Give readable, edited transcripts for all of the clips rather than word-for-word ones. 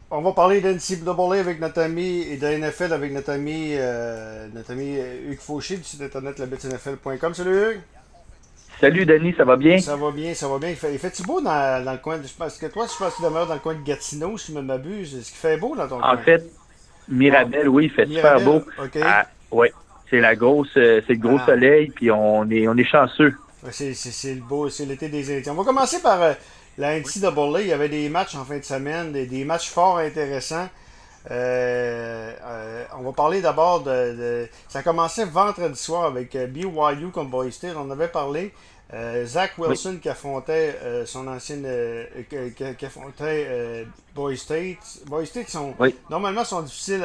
On va parler d'NCAA avec notre ami et de NFL avec notre ami Hugues Fauché du site internet labitnfl.com. Salut Hugues! Salut Denis, ça va bien? Ça va bien, ça va bien. Il fait-tu beau dans le coin? Parce que toi, je pense que tu demeures dans le coin de Gatineau, si je ne m'abuse. Est-ce qu'il fait beau dans ton En coin? fait, Ah, Mirabel, oui, il fait super Mirabel, beau. ok. Ah, ouais, c'est le gros Ah, soleil, puis on est chanceux. ouais, c'est le beau, c'est l'été des Indiens. On va commencer par la Oui, NCAA. Il y avait des matchs en fin de semaine, des matchs fort intéressants. On va parler d'abord ça commençait vendredi soir avec BYU contre Boise State. On en avait parlé. Zach oui, Wilson qui affrontait son ancienne. Qui affrontait Boise State. Boise State oui, normalement sont difficiles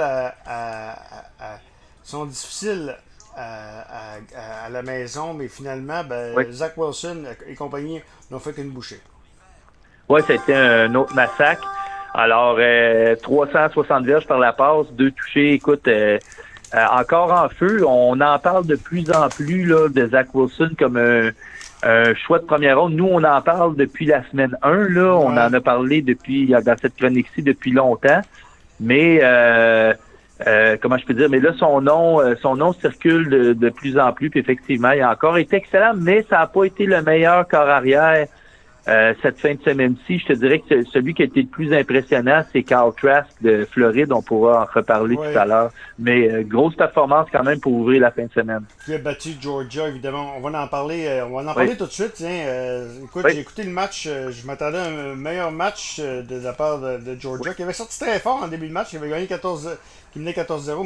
sont difficiles à la maison, mais finalement, oui. Zach Wilson et compagnie n'ont fait qu'une bouchée. Ouais, ça a été un autre massacre. Alors, 360 verges par la passe, deux touchés. Écoute, encore en feu. On en parle de plus en plus là, de Zach Wilson comme un choix de première ronde. Nous, on en parle depuis la semaine 1. Là. On Ouais. en a parlé depuis dans cette chronique-ci depuis longtemps. Mais comment je peux dire, mais là, son nom circule de plus en plus, puis effectivement, il a encore été excellent, mais ça n'a pas été le meilleur corps arrière cette fin de semaine-ci. Je te dirais que celui qui a été le plus impressionnant, c'est Kyle Trask de Floride. On pourra en reparler tout Ouais. à l'heure. Mais grosse performance quand même pour ouvrir la fin de semaine. Qui a battu Georgia, évidemment. On va en Oui, parler tout de suite. Tiens, écoute, j'ai oui, écouté le match. Je m'attendais à un meilleur match de la part de oui. Georgia, qui avait sorti très fort en début de match. Qui avait gagné 14, qui menait 14-0,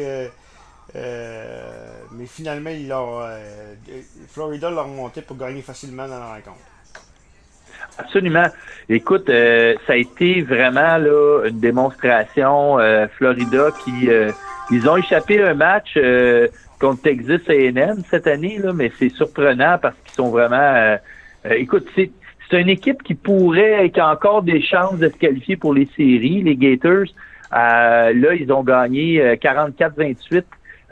mais finalement, Florida l'a remonté pour gagner facilement dans la rencontre. Absolument. Écoute, ça a été vraiment là une démonstration. Florida qui ils ont échappé un match contre Texas A&M cette année là, mais c'est surprenant parce qu'ils sont vraiment. Écoute, c'est une équipe qui a encore des chances de se qualifier pour les séries, les Gators. Là, ils ont gagné 44-28,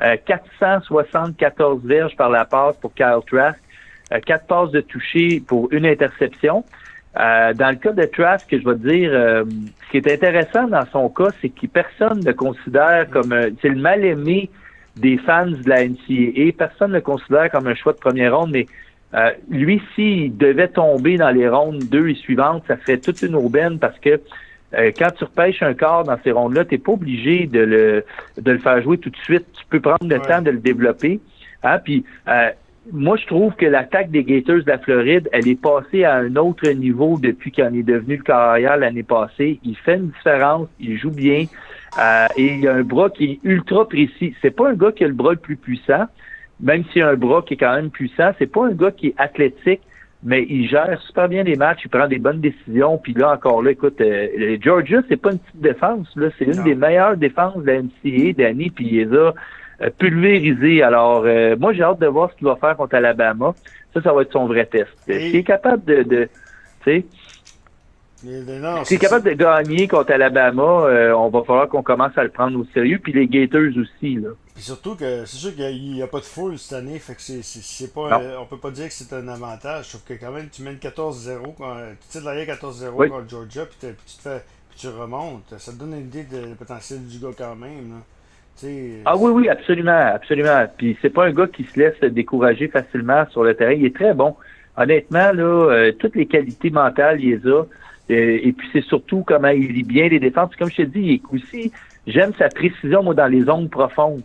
474 verges par la passe pour Kyle Trask, 4 passes de toucher pour une interception. Dans le cas de Trask, je vais te dire, ce qui est intéressant dans son cas, c'est que personne ne le considère comme c'est le mal-aimé des fans de la NCAA. Personne ne le considère comme un choix de première ronde, mais lui, s'il devait tomber dans les rondes 2 et suivantes, ça serait toute une aubaine parce que quand tu repêches un corps dans ces rondes-là, tu n'es pas obligé de le faire jouer tout de suite. Tu peux prendre le Ouais. temps de le développer. Hein? Puis moi, je trouve que l'attaque des Gators de la Floride, elle est passée à un autre niveau depuis qu'il en est devenu le carrière l'année passée. Il fait une différence, il joue bien, et il a un bras qui est ultra précis. C'est pas un gars qui a le bras le plus puissant, même s'il a un bras qui est quand même puissant. C'est pas un gars qui est athlétique, mais il gère super bien les matchs, il prend des bonnes décisions. Puis là, encore là, écoute, Georgia, c'est pas une petite défense, là, c'est une Non. des meilleures défenses de la NCAA, Danny, puis il les a pulvérisé. Alors, moi, j'ai hâte de voir ce qu'il va faire contre Alabama. Ça va être son vrai test. S'il est Et, capable tu sais, non, s'il est capable de gagner contre Alabama, on va falloir qu'on commence à le prendre au sérieux. Puis les Gators aussi, là. puis surtout que c'est sûr qu'il n'y a pas de foule cette année, fait que c'est pas, Non. on peut pas dire que c'est un avantage. Sauf que quand même, tu mènes 14-0, tu tires derrière 14-0 Oui. contre Georgia, puis tu te fais, puis tu remontes. Ça te donne une idée de le potentiel du gars quand même. Là. Tu sais, Ah oui, oui, absolument, absolument. Puis c'est pas un gars qui se laisse décourager facilement sur le terrain. Il est très bon. Honnêtement, là, toutes les qualités mentales, il les a. Et puis c'est surtout comment il lit bien les défenses. Puis comme je te dis, il est aussi, j'aime sa précision, moi, dans les zones profondes.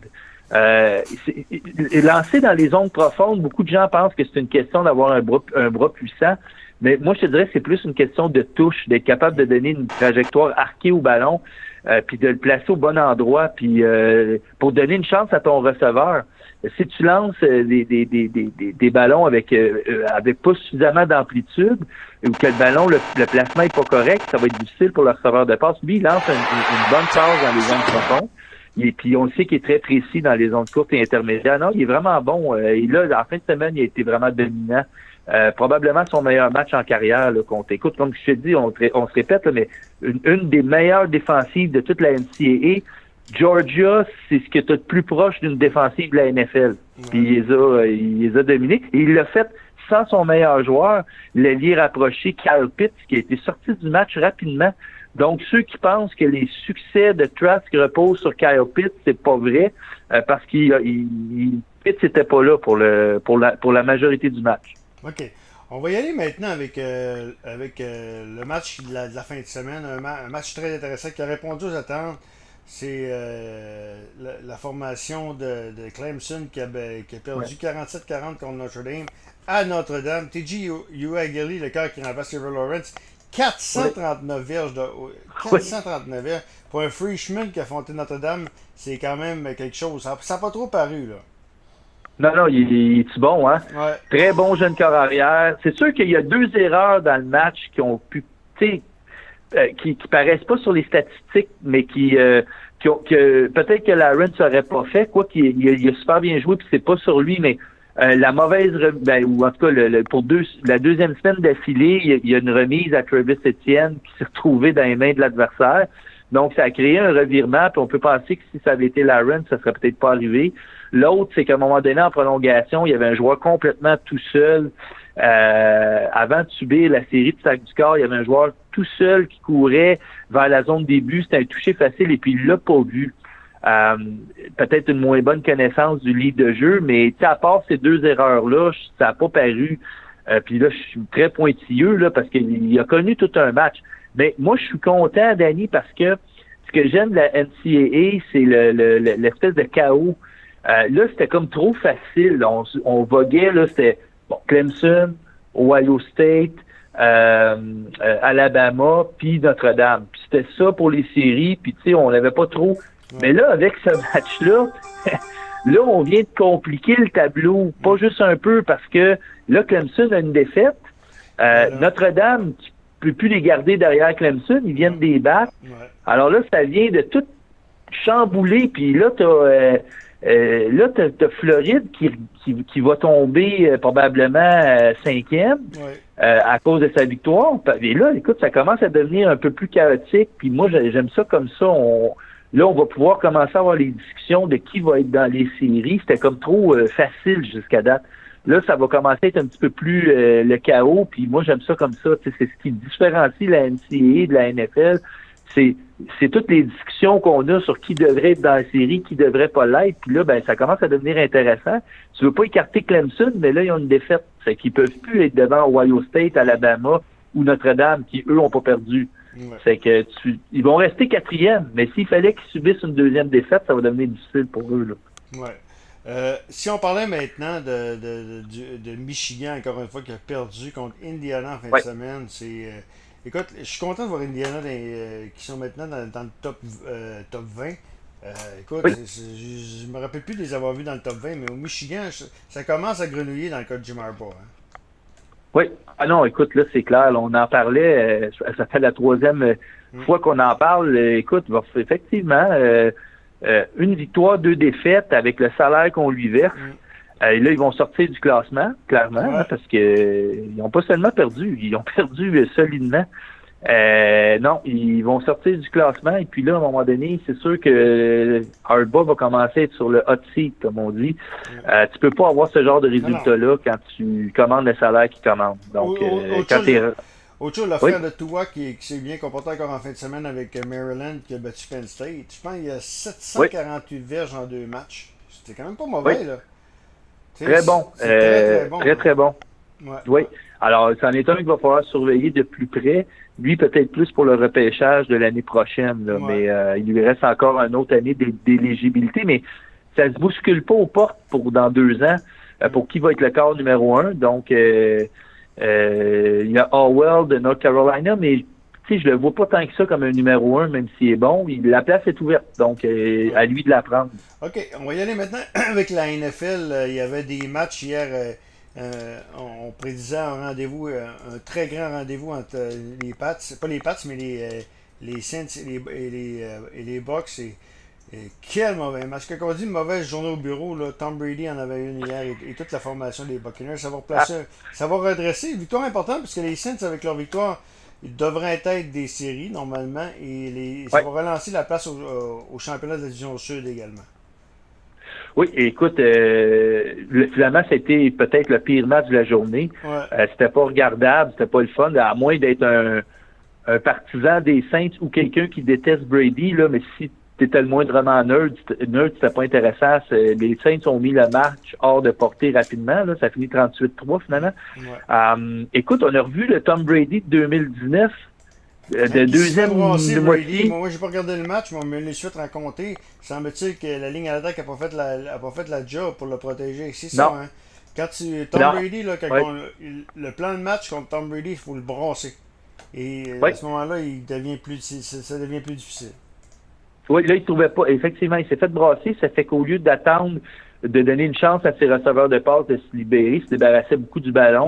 Lancer dans les zones profondes, beaucoup de gens pensent que c'est une question d'avoir un bras puissant. Mais moi, je te dirais que c'est plus une question de touche, d'être capable de donner une trajectoire arquée au ballon, puis de le placer au bon endroit, puis pour donner une chance à ton receveur. Si tu lances des ballons avec pas suffisamment d'amplitude, ou que le ballon, le placement est pas correct, ça va être difficile pour le receveur de passe. Lui, il lance une bonne passe dans les zones profondes. Et puis on le sait qu'il est très précis dans les zones courtes et intermédiaires. Non, il est vraiment bon. Et là, en fin de semaine, il a été vraiment dominant. Probablement son meilleur match en carrière là, contre. Écoute, comme je te dis, on se répète, là, mais une des meilleures défensives de toute la NCAA. Georgia, c'est ce que tu as de plus proche d'une défensive de la NFL. Puis ouais. il les a dominés. Et il l'a fait sans son meilleur joueur, l'ailier rapproché, Kyle Pitts, qui a été sorti du match rapidement Donc, ceux qui pensent que les succès de Trask reposent sur Kyle Pitts, c'est pas vrai, parce qu'il Pitts n'était pas là pour la majorité du match. OK. On va y aller maintenant avec le match de la fin de semaine. Un match très intéressant qui a répondu aux attentes. C'est la formation de Clemson qui a perdu 47-40 contre Notre-Dame à Notre-Dame. TJ Uiagalelei, le cœur qui remplace Trevor Lawrence, 439 verges. 439 verges. Pour un freshman qui a affronté Notre-Dame, c'est quand même quelque chose. Ça n'a pas trop paru, là. Non, il est bon, hein? Ouais. Très bon jeune corps arrière. C'est sûr qu'il y a 2 erreurs dans le match qui ont pu, qui paraissent pas sur les statistiques, mais que peut-être que Lawrence n'aurait pas fait, quoi qu'il a super bien joué, puis c'est pas sur lui, mais la mauvaise, ou en tout cas la deuxième semaine d'affilée, il y a une remise à Travis Etienne qui s'est retrouvée dans les mains de l'adversaire. Donc, ça a créé un revirement, puis on peut penser que si ça avait été Lawrence, ça serait peut-être pas arrivé. L'autre, c'est qu'à un moment donné, en prolongation, il y avait un joueur complètement tout seul. Avant de subir la série de sac du corps, il y avait un joueur tout seul qui courait vers la zone début. C'était un toucher facile et puis il l'a pas vu. Peut-être une moins bonne connaissance du livre de jeu, mais à part ces 2 erreurs-là, ça n'a pas paru. Puis là, je suis très pointilleux là parce qu'il a connu tout un match. Mais moi, je suis content, Danny, parce que ce que j'aime de la NCAA, c'est l'espèce de chaos. Là, c'était comme trop facile. On voguait, là, c'était Clemson, Ohio State, Alabama, puis Notre-Dame. Puis c'était ça pour les séries, puis tu sais, on n'avait pas trop. Mais là, avec ce match-là, là, on vient de compliquer le tableau, pas juste un peu, parce que là, Clemson a une défaite. Notre-Dame, tu peux plus les garder derrière Clemson, ils viennent des battre. Alors là, ça vient de tout chambouler, puis là, t'as Floride qui va tomber probablement 5e à cause de sa victoire. Et là, écoute, ça commence à devenir un peu plus chaotique. Puis moi, j'aime ça comme ça. Là, on va pouvoir commencer à avoir les discussions de qui va être dans les séries. C'était comme trop facile jusqu'à date. Là, ça va commencer à être un petit peu plus le chaos. Puis moi, j'aime ça comme ça. C'est ce qui différencie la NCAA de la NFL. C'est toutes les discussions qu'on a sur qui devrait être dans la série, qui devrait pas l'être. Puis là, ça commence à devenir intéressant. Tu veux pas écarter Clemson, mais là, ils ont une défaite. C'est qu'ils peuvent plus être devant Ohio State, Alabama ou Notre-Dame, qui, eux, ont pas perdu. C'est que ils vont rester 4e, mais s'il fallait qu'ils subissent une 2e défaite, ça va devenir difficile pour eux, là. Si on parlait maintenant de Michigan, encore une fois, qui a perdu contre Indiana en fin de semaine, écoute, je suis content de voir Indiana qui sont maintenant dans le top 20. Écoute, je me rappelle plus de les avoir vus dans le top 20, mais au Michigan, ça commence à grenouiller dans le cas de Jim Harbaugh. Oui. Ah non, écoute, là, c'est clair. Là, on en parlait. Ça fait la 3e fois qu'on en parle. Écoute, effectivement, une victoire, 2 défaites avec le salaire qu'on lui verse. Et là, ils vont sortir du classement, clairement, hein, parce que ils n'ont pas seulement perdu, ils ont perdu solidement. Non, ils vont sortir du classement et puis là, à un moment donné, c'est sûr que Harbaugh va commencer à être sur le hot seat, comme on dit. Tu peux pas avoir ce genre de résultat-là quand tu commandes le salaire qu'il commande. Donc, autre chose, l'affaire de Tua qui s'est bien comporté encore en fin de semaine avec Maryland qui a battu Penn State. Je pense qu'il y a 748 verges en 2 matchs. C'était quand même pas mauvais, là. Très bon. Très, bon. Très bon. Oui. Alors, c'en est un qu'il va falloir surveiller de plus près. Lui, peut-être plus pour le repêchage de l'année prochaine, là, mais il lui reste encore une autre année d'éligibilité, mais ça se bouscule pas aux portes pour dans 2 ans pour qui va être le corps numéro 1. Donc, il y a Howell de North Carolina, mais tu sais, je le vois pas tant que ça comme un numéro 1, même s'il est bon. La place est ouverte, donc à lui de la prendre. OK, on va y aller maintenant avec la NFL. Il y avait des matchs hier. On prédisait un rendez-vous, un très grand rendez-vous entre les Pats, pas les Pats, mais les Saints et les Bucks. Et quel mauvais match. Quand on dit mauvaise journée au bureau, là, Tom Brady en avait une hier et toute la formation des Buccaneers, ça va redresser. Victoire importante parce que les Saints, avec leur victoire, ils devraient être des séries normalement et ça va relancer la place au championnat de la division sud également. Oui, écoute, finalement, c'était peut-être le pire match de la journée. C'était pas regardable, c'était pas le fun, à moins d'être un partisan des Saints ou quelqu'un qui déteste Brady, là, mais si tu étais le moindrement nerd, c'était pas intéressant. Les Saints ont mis le match hors de portée rapidement. Là, ça finit 38-3 finalement. Ouais. Écoute, on a revu le Tom Brady de 2019. De deuxième moitié. Moi, j'ai pas regardé le match, mais on me les suite raconté. Semble-t-il que la ligne à l'attaque n'a pas fait la job pour le protéger. C'est ça, hein? Quand Tom Brady, là, le plan de match contre Tom Brady, il faut le brasser. Et à ce moment-là, ça devient plus difficile. Oui, là, il ne trouvait pas. Effectivement, il s'est fait brasser. Ça fait qu'au lieu d'attendre de donner une chance à ses receveurs de passe de se libérer, il se débarrassait beaucoup du ballon.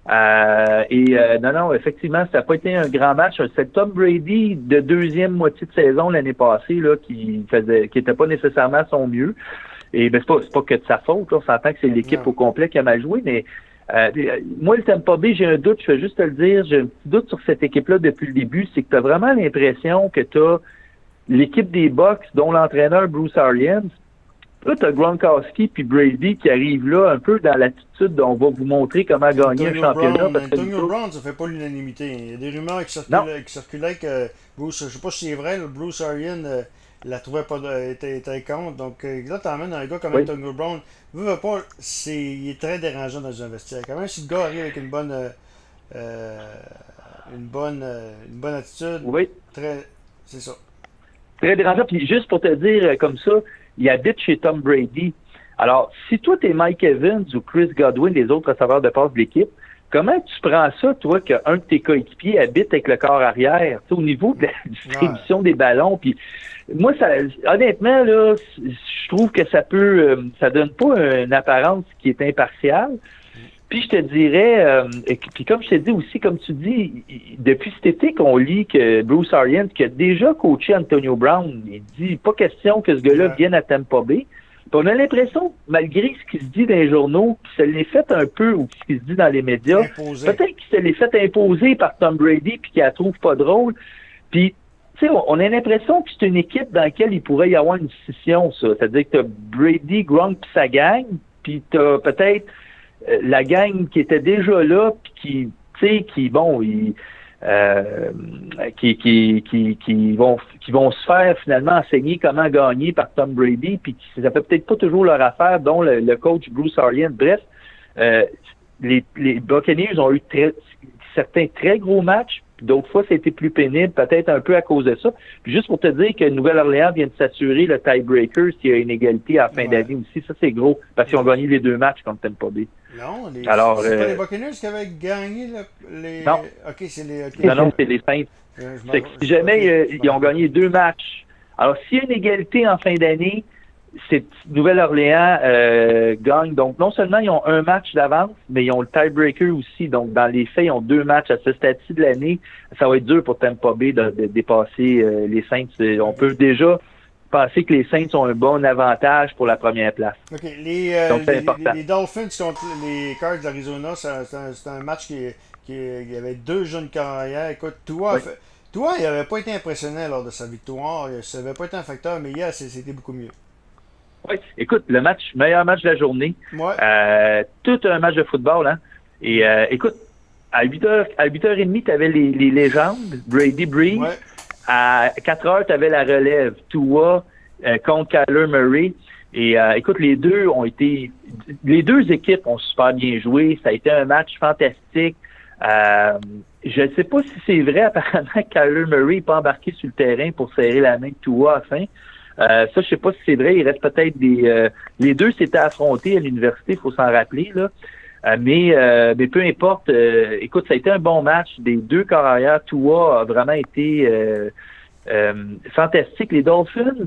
Non, effectivement, ça n'a pas été un grand match. C'est Tom Brady de deuxième moitié de saison l'année passée là, qui était pas nécessairement à son mieux. Et c'est pas que de sa faute. Là. On s'entend que c'est l'équipe au complet qui a mal joué, mais moi, le Tampa Bay, j'ai un doute, je vais juste te le dire, j'ai un petit doute sur cette équipe-là depuis le début, c'est que tu as vraiment l'impression que tu as l'équipe des Bucks, dont l'entraîneur Bruce Arians. Là, tu as Gronkowski puis Brady qui arrivent là un peu dans l'attitude dont on va vous montrer comment gagner un championnat. Antonio Brown, ça fait pas l'unanimité. Il y a des rumeurs qui circulaient que Bruce, je sais pas si c'est vrai, Bruce Arians la trouvait pas, était contre. Donc là, t'emmènes un gars comme Antonio Brown. Veux pas, il est très dérangeant dans un vestiaire. Quand même, si le gars arrive avec une bonne attitude, c'est ça. Très dérangeant. Puis juste pour te dire comme ça, il habite chez Tom Brady. Alors, si toi, t'es Mike Evans ou Chris Godwin, les autres receveurs de passe de l'équipe, comment tu prends ça, toi, qu'un de tes coéquipiers habite avec le corps arrière, au niveau de la distribution des ballons? Puis moi, honnêtement, là, je trouve que ça donne pas une apparence qui est impartiale. Puis je te dirais, puis comme je te dis aussi, comme tu dis, depuis cet été qu'on lit que Bruce Arians, qui a déjà coaché Antonio Brown, il dit pas question que ce gars-là vienne à Tampa Bay. Puis on a l'impression, malgré ce qui se dit dans les journaux, qu'il se l'est fait un peu, ou ce qui se dit dans les médias, peut-être qu'il se l'est fait imposer par Tom Brady, puis qu'il la trouve pas drôle. Puis, tu sais, on a l'impression que c'est une équipe dans laquelle il pourrait y avoir une scission, ça. C'est-à-dire que t'as Brady, Gronk, puis sa gang, puis t'as peut-être la gang qui était déjà là, puis qui vont se faire finalement enseigner comment gagner par Tom Brady, puis ça fait peut-être pas toujours leur affaire, dont le coach Bruce Arians. Bref, les Buccaneers ont eu certains très gros matchs, puis d'autres fois, ça a été plus pénible, peut-être un peu à cause de ça. Puis juste pour te dire que Nouvelle-Orléans vient de s'assurer le tiebreaker s'il y a une égalité à la fin d'année aussi. Ça, c'est gros, parce qu'ils ont gagné les 2 matchs contre Tampa Bay. Non, c'est pas les Buccaneers qui avaient gagné les... Non. OK, c'est les... Non, c'est les Saints. Si jamais ils ont gagné 2 matchs. Alors, s'il y a une égalité en fin d'année, c'est Nouvelle-Orléans gagne. Donc, non seulement ils ont un match d'avance, mais ils ont le tiebreaker aussi. Donc, dans les faits, ils ont 2 matchs à ce stade-ci de l'année. Ça va être dur pour Tampa Bay de dépasser les Saints. On peut déjà penser que les Saints ont un bon avantage pour la première place. OK. Donc, c'est important. Les Dolphins contre les Cards d'Arizona, c'est un match qui y avait 2 jeunes carrières. Écoute, Tua, il n'avait pas été impressionnant lors de sa victoire. Ça n'avait pas été un facteur, mais hier, c'était beaucoup mieux. Oui, écoute, meilleur match de la journée. Ouais. Tout un match de football, hein. Et écoute, à 8h30, tu avais les légendes, Brady Breeze. Ouais. À 4h, tu avais la relève, Tua contre Kyler Murray. Et écoute, les deux équipes ont super bien joué. Ça a été un match fantastique. Je ne sais pas si c'est vrai, apparemment, que Kyler Murray n'est pas embarqué sur le terrain pour serrer la main de Tua à la fin. Ça, je sais pas si c'est vrai. Il reste peut-être les deux s'étaient affrontés à l'université, il faut s'en rappeler, là. Mais peu importe. Écoute, ça a été un bon match des 2 corps arrière. Tua a vraiment été fantastique. Les Dolphins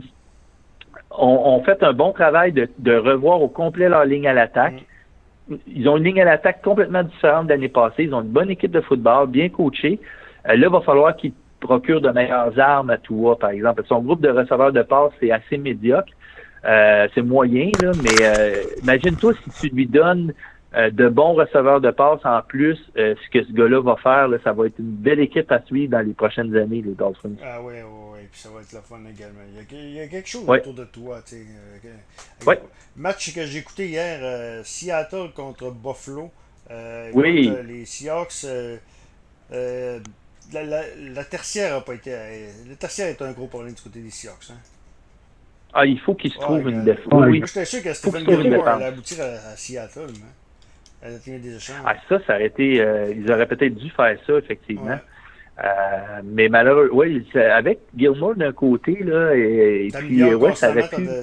ont fait un bon travail de revoir au complet leur ligne à l'attaque. Ils ont une ligne à l'attaque complètement différente de l'année passée. Ils ont une bonne équipe de football, bien coachée. Là, il va falloir qu'ils procurent de meilleures armes à Tua, par exemple. Son groupe de receveurs de passe, c'est assez médiocre. C'est moyen, là, mais imagine-toi si tu lui donnes de bons receveurs de passe en plus, ce que ce gars-là va faire, là, ça va être une belle équipe à suivre dans les prochaines années, les Dolphins. Ah oui, puis ça va être le fun également. Il y a quelque chose autour de toi, tu sais. Match que j'ai écouté hier, Seattle contre Buffalo. Les Seahawks, la tertiaire a pas été. Le tertiaire est un gros problème du côté des Seahawks. Hein? Ah, il faut qu'il se trouve une défense. Moi, Oui, j'étais sûr que faut qu'il Stephen se trouve une Gilmore défense. allait aboutir à Seattle. À la tenue des échanges. Ah, ça aurait été... ils auraient peut-être dû faire ça, effectivement. Ouais. Mais malheureusement, oui, avec Gilmore d'un côté, là, et puis, ouais, ça aurait pu...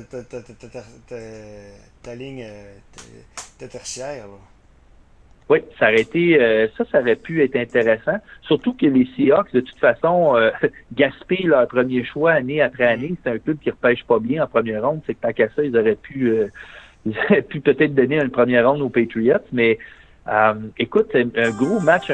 Ta ligne tertiaire. Là. Oui, ça aurait été... ça aurait pu être intéressant. Surtout que les Seahawks, de toute façon, gaspillent leur premier choix année après année. C'est un club qui repêche pas bien en première ronde. C'est que tant qu'à ça, ils auraient pu peut-être donner une première ronde aux Patriots. Mais écoute, c'est un gros match,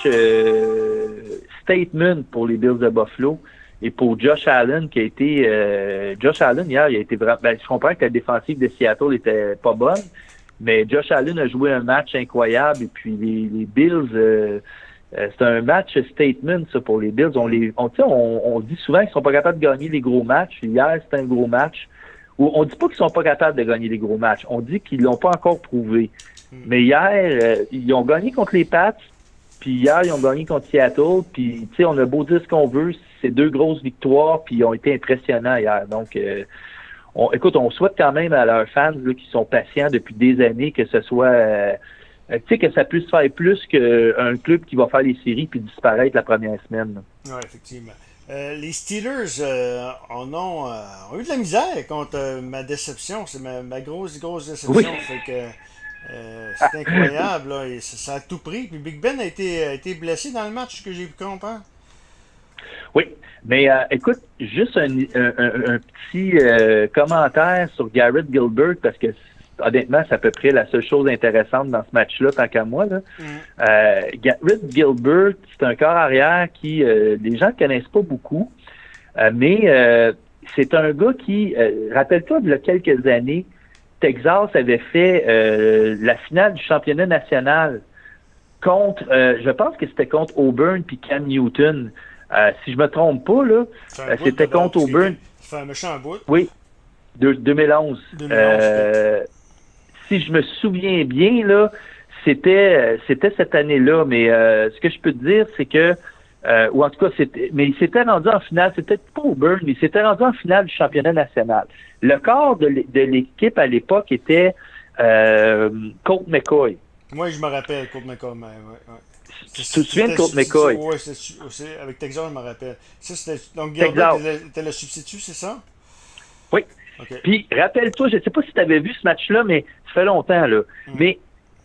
statement pour les Bills de Buffalo. Et pour Josh Allen, qui a été... Josh Allen, hier, il a été vraiment... je comprends que la défensive de Seattle était pas bonne, mais Josh Allen a joué un match incroyable. Et puis les Bills... c'est un match statement, ça, pour les Bills. On dit souvent qu'ils sont pas capables de gagner les gros matchs. Hier, c'était un gros match. On dit pas qu'ils sont pas capables de gagner les gros matchs. On dit qu'ils l'ont pas encore prouvé. Mais hier, ils ont gagné contre les Pats. Puis hier, ils ont gagné contre Seattle. Puis, tu sais, on a beau dire ce qu'on veut. C'est 2 grosses victoires. Puis, ils ont été impressionnants hier. Donc, écoute, on souhaite quand même à leurs fans là, qui sont patients depuis des années que ce soit... tu sais, que ça puisse faire plus qu'un club qui va faire les séries puis disparaître la première semaine. Oui, effectivement. Les Steelers ont eu de la misère contre ma déception. C'est ma grosse déception. Oui. Fait que c'est incroyable. Là, et ça a tout pris. Puis Big Ben a été blessé dans le match, que j'ai pu comprendre. Oui, mais écoute, juste un petit commentaire sur Garrett Gilbert, parce que honnêtement, c'est à peu près la seule chose intéressante dans ce match-là, tant qu'à moi. Là. Garrett Gilbert, c'est un corps arrière qui, les gens ne connaissent pas beaucoup, mais c'est un gars qui, rappelle-toi, il y a quelques années, Texas avait fait la finale du championnat national contre, je pense que c'était contre Auburn puis Cam Newton. Si je me trompe pas, là, c'était contre Auburn. Ça fait un méchant bout. Oui, 2011. Si je me souviens bien, là, c'était cette année-là, mais ce que je peux te dire, c'est que ou en tout cas, mais il s'était rendu en finale, c'était pas Auburn, mais il s'était rendu en finale du championnat national. Le corps de l'équipe à l'époque était Colt McCoy. Moi, je me rappelle, Colt McCoy. Ouais. Tu te souviens de Colt McCoy? Oui, avec Texas, je me rappelle. Donc, Gilbert était le substitut, c'est ça? Oui. Okay. Puis, rappelle-toi, je ne sais pas si tu avais vu ce match-là, mais ça fait longtemps, là. Mais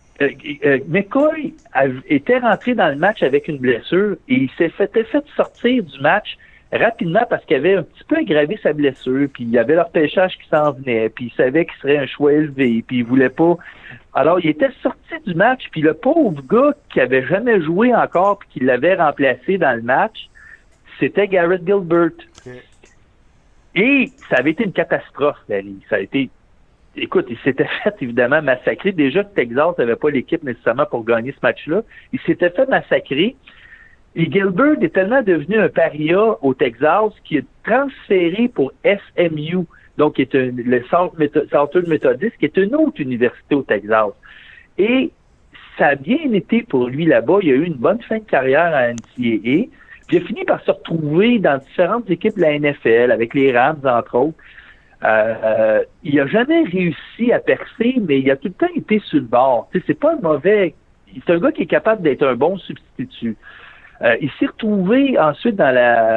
McCoy était rentré dans le match avec une blessure et il s'est fait sortir du match rapidement parce qu'il avait un petit peu aggravé sa blessure, puis il y avait leur pêchage qui s'en venait, puis il savait qu'il serait un choix élevé, puis il voulait pas... Alors, il était sorti du match, puis le pauvre gars qui avait jamais joué encore puis qui l'avait remplacé dans le match, c'était Garrett Gilbert. Okay. Et ça avait été une catastrophe, Larry. Ça a été... Écoute, il s'était fait évidemment massacrer. Déjà que Texas n'avait pas l'équipe nécessairement pour gagner ce match-là. Il s'était fait massacrer. Et Gilbert est tellement devenu un paria au Texas qu'il est transféré pour SMU, donc qui est le Southern Methodist, qui est une autre université au Texas. Et ça a bien été pour lui là-bas. Il a eu une bonne fin de carrière à NCAA. Puis il a fini par se retrouver dans différentes équipes de la NFL, avec les Rams, entre autres. Il n'a jamais réussi à percer, mais il a tout le temps été sur le bord. Tu sais, c'est pas un mauvais... C'est un gars qui est capable d'être un bon substitut. Il s'est retrouvé ensuite dans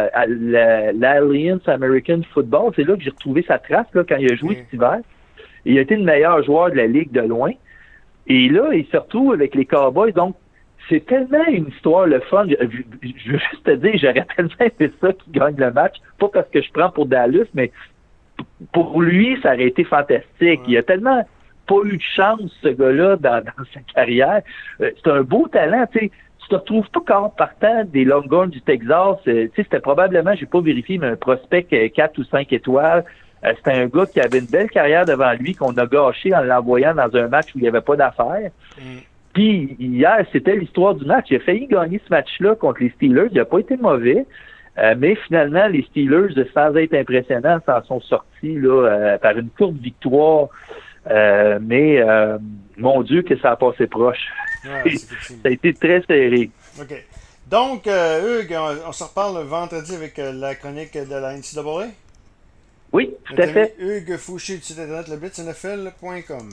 l'Alliance American Football. C'est là que j'ai retrouvé sa trace là, quand il a joué cet hiver. Il a été le meilleur joueur de la Ligue de loin. Et là, il se retrouve avec les Cowboys. Donc, c'est tellement une histoire le fun. Je veux juste te dire, j'aurais tellement aimé ça qu'il gagne le match. Pas parce que je prends pour Dallas, mais pour lui, ça aurait été fantastique. Il a tellement pas eu de chance, ce gars-là, dans sa carrière. C'est un beau talent, tu sais. Tu te retrouves pas quand partant des Longhorns du Texas. Tu sais, c'était probablement, j'ai pas vérifié, mais un prospect 4 ou 5 étoiles. C'était un gars qui avait une belle carrière devant lui, qu'on a gâché en l'envoyant dans un match où il n'y avait pas d'affaires. Puis hier, c'était l'histoire du match. Il a failli gagner ce match-là contre les Steelers. Il n'a pas été mauvais. Mais finalement, les Steelers, sans être impressionnants, s'en sont sortis là, par une courte victoire. Mais mon Dieu, que ça a passé proche. Ouais, ça a été très serré. OK. Donc, Hugues, on se reparle vendredi avec la chronique de la NCAA. Oui, tout à fait. Hugues Fouché du site internet leblitznfl.com.